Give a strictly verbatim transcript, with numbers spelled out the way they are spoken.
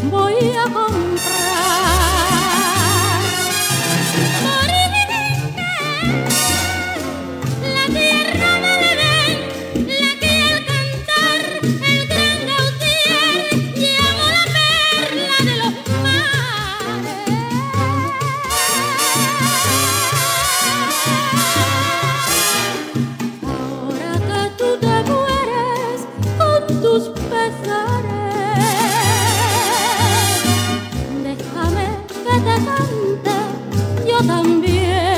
voy a comprar. Porque la tierra del Edén, la que al cantar el gran Gautier llamó la perla de los mares. Ahora que tú te mueres con tus pesares, déjame que te cante yo también.